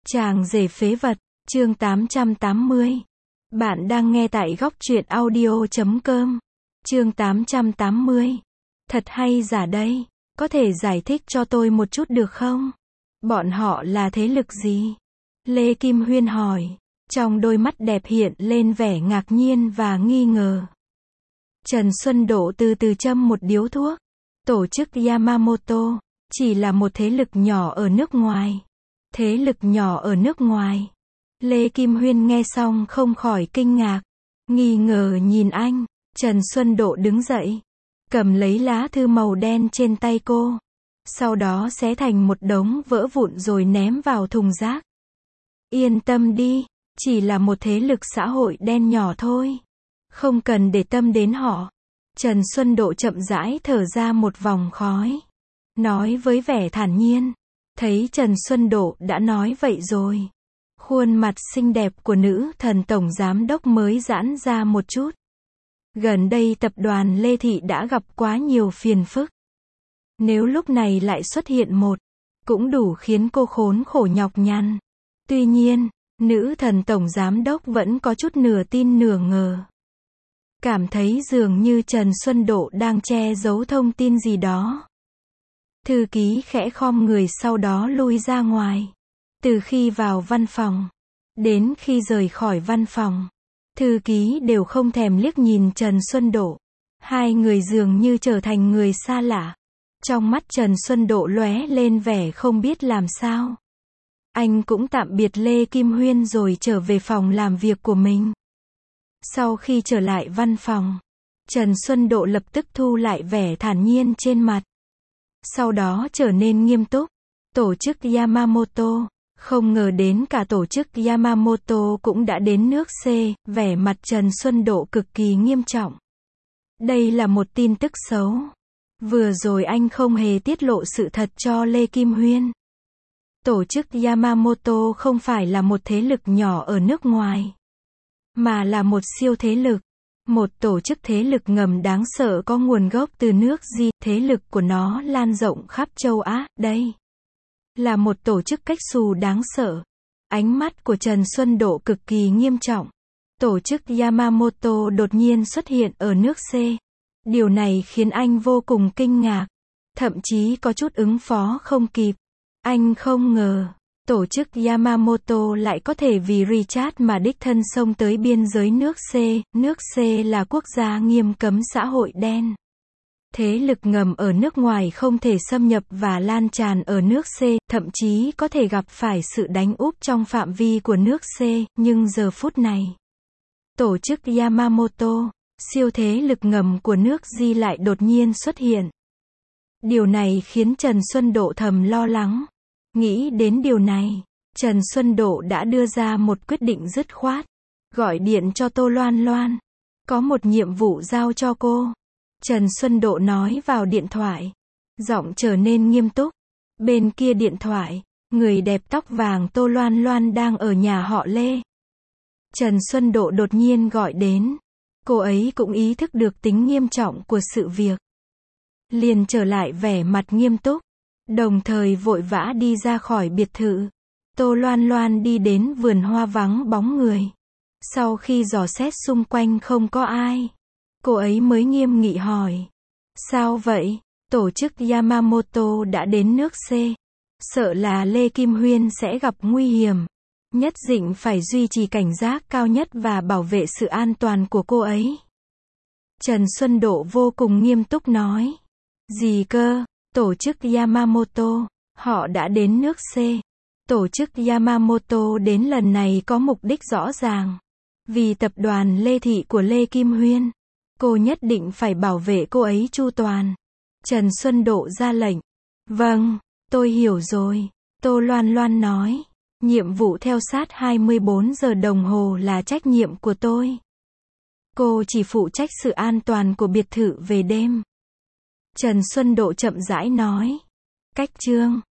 Chàng rể phế vật, chương 880. Bạn đang nghe tại góc truyện audio.com. Chương 880. Thật hay giả đây? Có thể giải thích cho tôi một chút được không? Bọn họ là thế lực gì? Lê Kim Huyên hỏi. Trong đôi mắt đẹp hiện lên vẻ ngạc nhiên và nghi ngờ. Trần Xuân Độ từ từ châm một điếu thuốc. Tổ chức Yamamoto chỉ là một thế lực nhỏ ở nước ngoài. Thế lực nhỏ ở nước ngoài. Lê Kim Huyên nghe xong không khỏi kinh ngạc, nghi ngờ nhìn anh. Trần Xuân Độ đứng dậy, cầm lấy lá thư màu đen trên tay cô, sau đó xé thành một đống vỡ vụn rồi ném vào thùng rác. Yên tâm đi, chỉ là một thế lực xã hội đen nhỏ thôi, không cần để tâm đến họ. Trần Xuân Độ chậm rãi thở ra một vòng khói, nói với vẻ thản nhiên. Thấy Trần Xuân Độ đã nói vậy rồi, khuôn mặt xinh đẹp của nữ thần tổng giám đốc mới giãn ra một chút. Gần đây tập đoàn Lê Thị đã gặp quá nhiều phiền phức. Nếu lúc này lại xuất hiện một, cũng đủ khiến cô khốn khổ nhọc nhằn. Tuy nhiên, nữ thần tổng giám đốc vẫn có chút nửa tin nửa ngờ. Cảm thấy dường như Trần Xuân Độ đang che giấu thông tin gì đó. Thư ký khẽ khom người sau đó lui ra ngoài. Từ khi vào văn phòng, đến khi rời khỏi văn phòng, thư ký đều không thèm liếc nhìn Trần Xuân Độ. Hai người dường như trở thành người xa lạ. Trong mắt Trần Xuân Độ lóe lên vẻ không biết làm sao. Anh cũng tạm biệt Lê Kim Huyên rồi trở về phòng làm việc của mình. Sau khi trở lại văn phòng, Trần Xuân Độ lập tức thu lại vẻ thản nhiên trên mặt. Sau đó trở nên nghiêm túc. Tổ chức Yamamoto, không ngờ đến cả tổ chức Yamamoto cũng đã đến nước C, vẻ mặt Trần Xuân Độ cực kỳ nghiêm trọng. Đây là một tin tức xấu. Vừa rồi anh không hề tiết lộ sự thật cho Lê Kim Huyên. Tổ chức Yamamoto không phải là một thế lực nhỏ ở nước ngoài, mà là một siêu thế lực. Một tổ chức thế lực ngầm đáng sợ có nguồn gốc từ nước Di, thế lực của nó lan rộng khắp châu Á, đây là một tổ chức cách xù đáng sợ. Ánh mắt của Trần Xuân Độ cực kỳ nghiêm trọng. Tổ chức Yamamoto đột nhiên xuất hiện ở nước C. Điều này khiến anh vô cùng kinh ngạc, thậm chí có chút ứng phó không kịp. Anh không ngờ, tổ chức Yamamoto lại có thể vì Richard mà đích thân xông tới biên giới nước C. Nước C là quốc gia nghiêm cấm xã hội đen. Thế lực ngầm ở nước ngoài không thể xâm nhập và lan tràn ở nước C, thậm chí có thể gặp phải sự đánh úp trong phạm vi của nước C, nhưng giờ phút này, tổ chức Yamamoto, siêu thế lực ngầm của nước Di lại đột nhiên xuất hiện. Điều này khiến Trần Xuân Độ thầm lo lắng. Nghĩ đến điều này, Trần Xuân Độ đã đưa ra một quyết định dứt khoát. Gọi điện cho Tô Loan Loan. Có một nhiệm vụ giao cho cô. Trần Xuân Độ nói vào điện thoại. Giọng trở nên nghiêm túc. Bên kia điện thoại, người đẹp tóc vàng Tô Loan Loan đang ở nhà họ Lê. Trần Xuân Độ đột nhiên gọi đến. Cô ấy cũng ý thức được tính nghiêm trọng của sự việc. Liền trở lại vẻ mặt nghiêm túc. Đồng thời vội vã đi ra khỏi biệt thự. Tô Loan Loan đi đến vườn hoa vắng bóng người. Sau khi dò xét xung quanh không có ai, cô ấy mới nghiêm nghị hỏi. Sao vậy? Tổ chức Yamamoto đã đến nước C. Sợ là Lê Kim Huyên sẽ gặp nguy hiểm. Nhất định phải duy trì cảnh giác cao nhất và bảo vệ sự an toàn của cô ấy. Trần Xuân Độ vô cùng nghiêm túc nói. Gì cơ? Tổ chức Yamamoto, họ đã đến nước C. Tổ chức Yamamoto đến lần này có mục đích rõ ràng. Vì tập đoàn Lê Thị của Lê Kim Huyên, cô nhất định phải bảo vệ cô ấy chu toàn. Trần Xuân Độ ra lệnh. Vâng, tôi hiểu rồi. Tô Loan Loan nói. Nhiệm vụ theo sát 24 giờ đồng hồ là trách nhiệm của tôi. Cô chỉ phụ trách sự an toàn của biệt thự về đêm. Trần Xuân Độ chậm rãi nói. Cách chương